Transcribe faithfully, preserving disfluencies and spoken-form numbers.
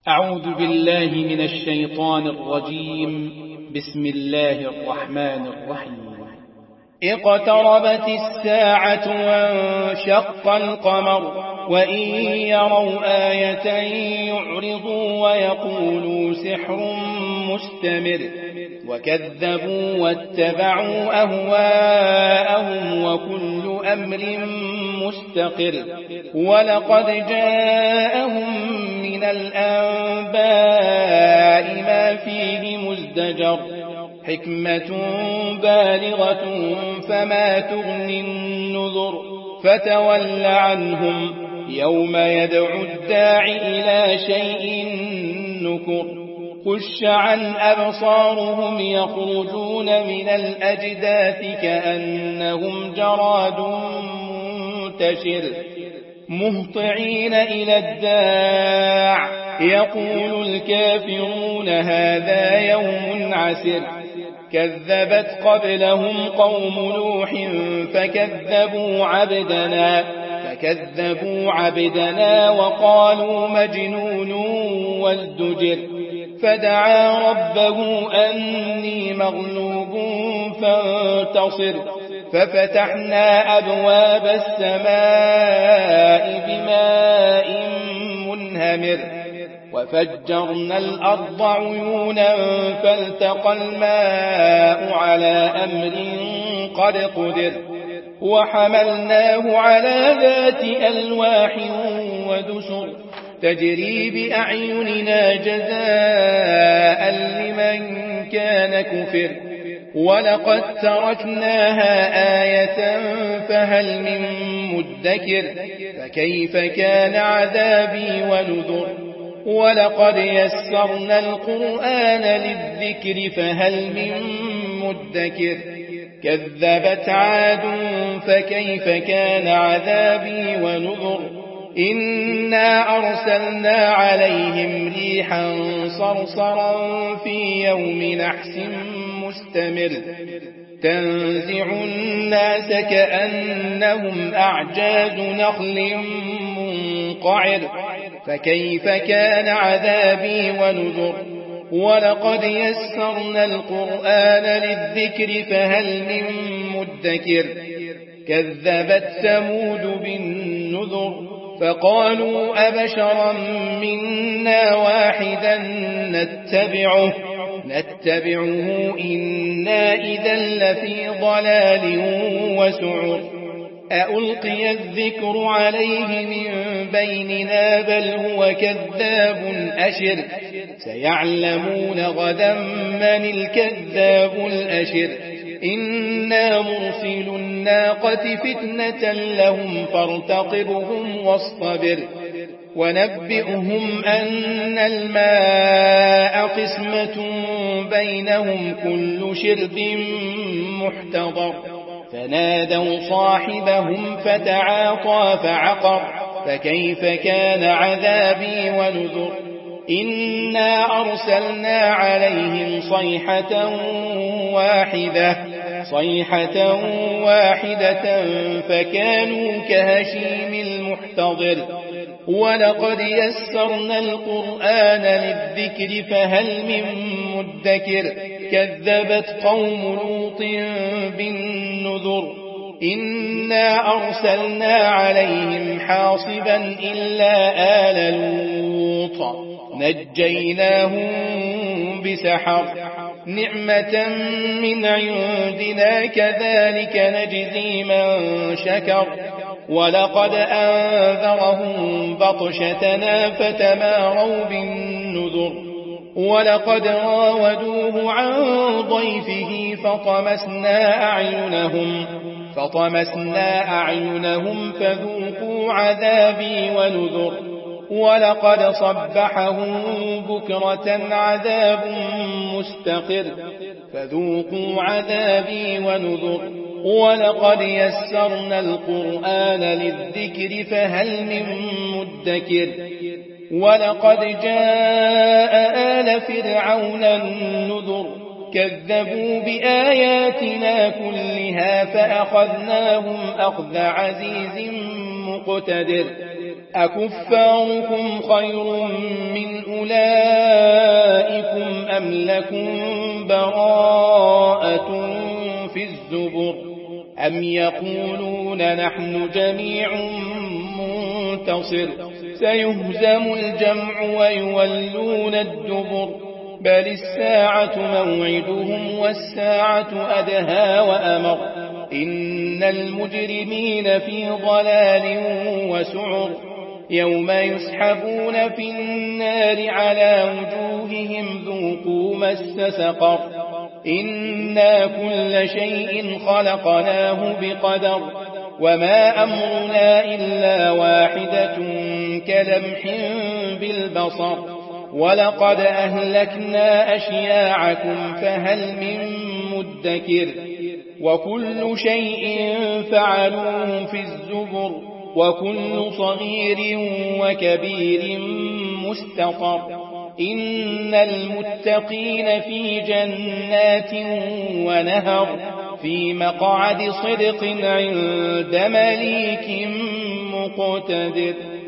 أعوذ بالله من الشيطان الرجيم. بسم الله الرحمن الرحيم. اقتربت الساعة وانشق القمر وإن يروا آية يعرضوا ويقولوا سحر مستمر وكذبوا واتبعوا أهواءهم وكل أمر مستقر ولقد جاءهم من الأنباء ما فيه مزدجر حكمة بالغة فما تغني النذر فتول عنهم يوم يدعو الداعي إلى شيء نكر خش عن أبصارهم يخرجون من الأجداث كأنهم جراد منتشر مهطعين إلى الداع يقول الكافرون هذا يوم عسر كذبت قبلهم قوم نوح فكذبوا عبدنا فكذبوا عبدنا وقالوا مجنون وازدجر فدعا ربه أني مغلوب فانتصر ففتحنا أبواب السماء بماء منهمر وفجرنا الأرض عيونا فالتقى الماء على أمر قد قدر وحملناه على ذات ألواح ودسر تجري بأعيننا جزاء لمن كان كفر ولقد تركناها آية فهل من مدكر فكيف كان عذابي ونذر ولقد يسرنا القرآن للذكر فهل من مدكر كذبت عاد فكيف كان عذابي ونذر إنا أرسلنا عليهم ريحا صرصرا في يوم نحس مستمر تنزع الناس كأنهم أعجاز نخل منقعر فكيف كان عذابي ونذر ولقد يسرنا القرآن للذكر فهل من مدكر كذبت ثمود بالنذر فقالوا أبشرا منا واحدا نتبعه نتبعه إنا إذا لفي ضلال وسعر أألقي الذكر عليه من بيننا بل هو كذاب أشر سيعلمون غدا من الكذاب الأشر إنا مرسل الناقة فتنة لهم فارتقبهم واصطبر ونبئهم أن الماء قسمة بينهم كل شرب محتضر فنادوا صاحبهم فتعاطى فعقر فكيف كان عذابي ونذر إنا أرسلنا عليهم صيحة واحدة صيحة واحدة فكانوا كهشيم المحتضر ولقد يسرنا القرآن للذكر فهل من مدكر كذبت قوم لوط بالنذر إنا أرسلنا عليهم حاصبا إلا آل لوط نجيناهم بسحر نعمة من عندنا كذلك نجزي من شكر ولقد أنذرهم بطشتنا فتماروا بالنذر ولقد راودوه عن ضيفه فطمسنا أعينهم فطمسنا أعينهم فذوقوا عذابي ونذر ولقد صبحهم بكرة عذاب مستقر فذوقوا عذابي ونذر ولقد يسرنا القرآن للذكر فهل من مدكر ولقد جاء آل فرعون النذر كذبوا بآياتنا كلها فأخذناهم أخذ عزيز مقتدر أكفاركم خير من أولئكم أم لكم براءة في الزبر أم يقولون نحن جميع منتصر سيهزم الجمع ويولون الدبر بل الساعة موعدهم والساعة أدهى وأمر إن المجرمين في ضلال وسعر يوم يسحبون في النار على وجوههم ذوقوا مس سقر إنا كل شيء خلقناه بقدر وما أمرنا إلا واحدة كلمح بالبصر ولقد أهلكنا أشياعكم فهل من مدكر وكل شيء فعلوه في الزبر وكل صغير وكبير مستطر إن المتقين في جنات ونهر في مقعد صدق عند مليك مقتدر.